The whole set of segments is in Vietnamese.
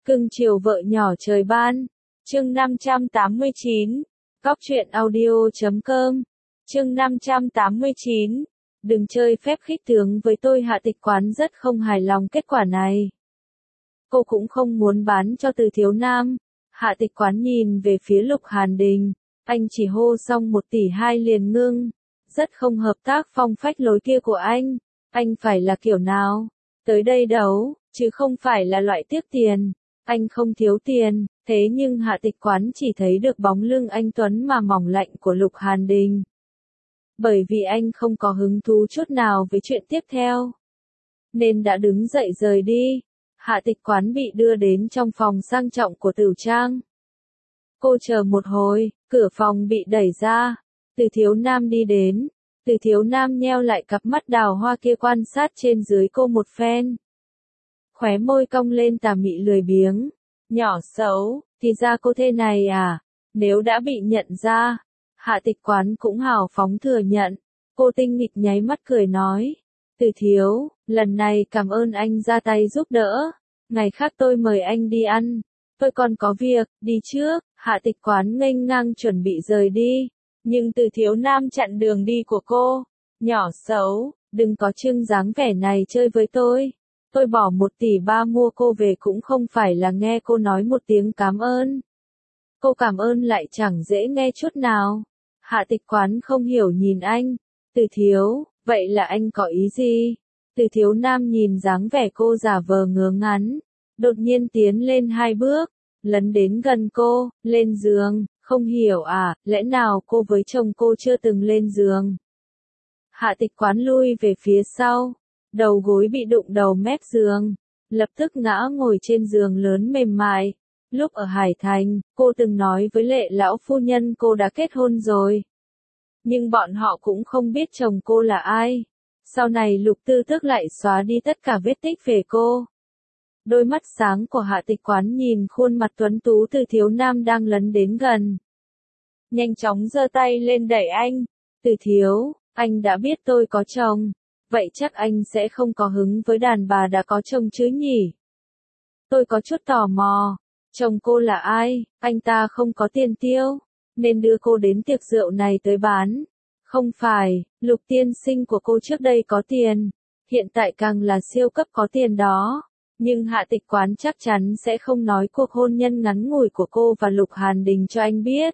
Cưng chiều vợ nhỏ trời ban. Chương 589. Góc truyện audio.com. Chương 589. Đừng chơi phép khích tướng với tôi. Hạ Tịch Quán rất không hài lòng kết quả này. Cô cũng không muốn bán cho Từ Thiếu Nam. Hạ Tịch Quán nhìn về phía Lục Hàn Đình. Anh chỉ hô xong 1 tỷ 2 liền ngưng. Rất không hợp tác phong phách lối kia của anh. Anh phải là kiểu nào? Tới đây đấu, chứ không phải là loại tiếc tiền. Anh không thiếu tiền, thế nhưng Hạ Tịch Quán chỉ thấy được bóng lưng anh tuấn mà mỏng lạnh của Lục Hàn Đình. Bởi vì anh không có hứng thú chút nào với chuyện tiếp theo, nên đã đứng dậy rời đi. Hạ Tịch Quán bị đưa đến trong phòng sang trọng của Tửu Trang. Cô chờ một hồi, cửa phòng bị đẩy ra. Từ Thiếu Nam đi đến. Từ Thiếu Nam nheo lại cặp mắt đào hoa kia quan sát trên dưới cô một phen. Khóe môi cong lên tà mị lười biếng. Nhỏ xấu, thì ra cô thế này à? Nếu đã bị nhận ra, Hạ Tịch Quán cũng hào phóng thừa nhận. Cô tinh nghịch nháy mắt cười nói. Từ Thiếu, lần này cảm ơn anh ra tay giúp đỡ. Ngày khác tôi mời anh đi ăn. Tôi còn có việc, đi trước. Hạ Tịch Quán nghênh ngang chuẩn bị rời đi. Nhưng Từ Thiếu Nam chặn đường đi của cô. Nhỏ xấu, đừng có trưng dáng vẻ này chơi với tôi. Tôi bỏ 1 tỷ 3 mua cô về cũng không phải là nghe cô nói một tiếng cảm ơn. Cô cảm ơn lại chẳng dễ nghe chút nào. Hạ Tịch Quán không hiểu nhìn anh. Từ Thiếu, vậy là anh có ý gì? Từ Thiếu Nam nhìn dáng vẻ cô giả vờ ngớ ngắn. Đột nhiên tiến lên 2 bước. Lấn đến gần cô, lên giường. Không hiểu à, lẽ nào cô với chồng cô chưa từng lên giường? Hạ Tịch Quán lui về phía sau. Đầu gối bị đụng đầu mép giường. Lập tức ngã ngồi trên giường lớn mềm mại. Lúc ở Hải Thành, cô từng nói với Lệ lão phu nhân cô đã kết hôn rồi. Nhưng bọn họ cũng không biết chồng cô là ai. Sau này Lục Tư Tước lại xóa đi tất cả vết tích về cô. Đôi mắt sáng của Hạ Tịch Quán nhìn khuôn mặt tuấn tú Từ Thiếu Nam đang lấn đến gần. Nhanh chóng giơ tay lên đẩy anh. Từ Thiếu, anh đã biết tôi có chồng. Vậy chắc anh sẽ không có hứng với đàn bà đã có chồng chứ nhỉ? Tôi có chút tò mò. Chồng cô là ai? Anh ta không có tiền tiêu, nên đưa cô đến tiệc rượu này tới bán. Không phải, Lục tiên sinh của cô trước đây có tiền. Hiện tại càng là siêu cấp có tiền đó. Nhưng Hạ Tịch Quán chắc chắn sẽ không nói cuộc hôn nhân ngắn ngủi của cô và Lục Hàn Đình cho anh biết.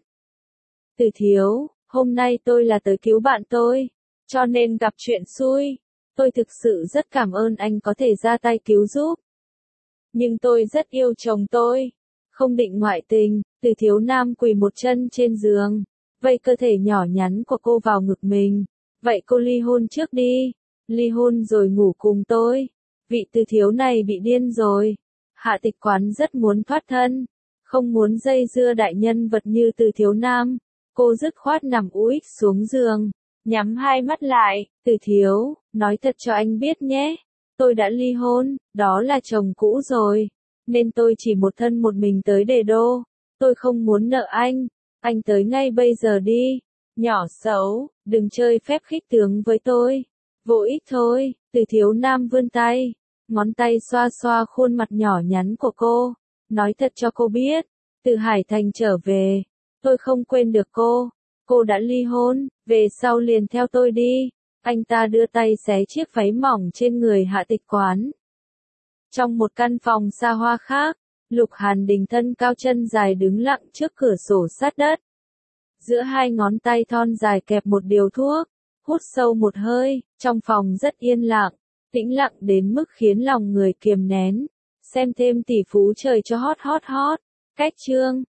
Từ Thiếu, hôm nay tôi là tới cứu bạn tôi, cho nên gặp chuyện xui. Tôi thực sự rất cảm ơn anh có thể ra tay cứu giúp. Nhưng tôi rất yêu chồng tôi, không định ngoại tình. Từ Thiếu Nam quỳ một chân trên giường, vây cơ thể nhỏ nhắn của cô vào ngực mình. Vậy cô ly hôn trước đi, ly hôn rồi ngủ cùng tôi. Vị Từ Thiếu này bị điên rồi. Hạ Tịch Quán rất muốn thoát thân, không muốn dây dưa đại nhân vật như Từ Thiếu Nam. Cô dứt khoát nằm úp xuống giường, nhắm 2 mắt lại. Từ Thiếu, nói thật cho anh biết nhé. Tôi đã ly hôn, đó là chồng cũ rồi. Nên tôi chỉ một thân một mình tới Đề Đô. Tôi không muốn nợ anh tới ngay bây giờ đi. Nhỏ xấu, đừng chơi phép khích tướng với tôi. Vô ích thôi. Từ Thiếu Nam vươn tay, ngón tay xoa xoa khuôn mặt nhỏ nhắn của cô. Nói thật cho cô biết, từ Hải Thành trở về, tôi không quên được cô. Cô đã ly hôn, về sau liền theo tôi đi. Anh ta đưa tay xé chiếc váy mỏng trên người Hạ Tịch Quán. Trong một căn phòng xa hoa khác, Lục Hàn Đình thân cao chân dài đứng lặng trước cửa sổ sát đất. Giữa 2 ngón tay thon dài kẹp một điếu thuốc, hút sâu một hơi. Trong phòng rất yên lặng, tĩnh lặng đến mức khiến lòng người kiềm nén. Xem thêm Tỷ Phú Trời cho hot hot hot. Cách chương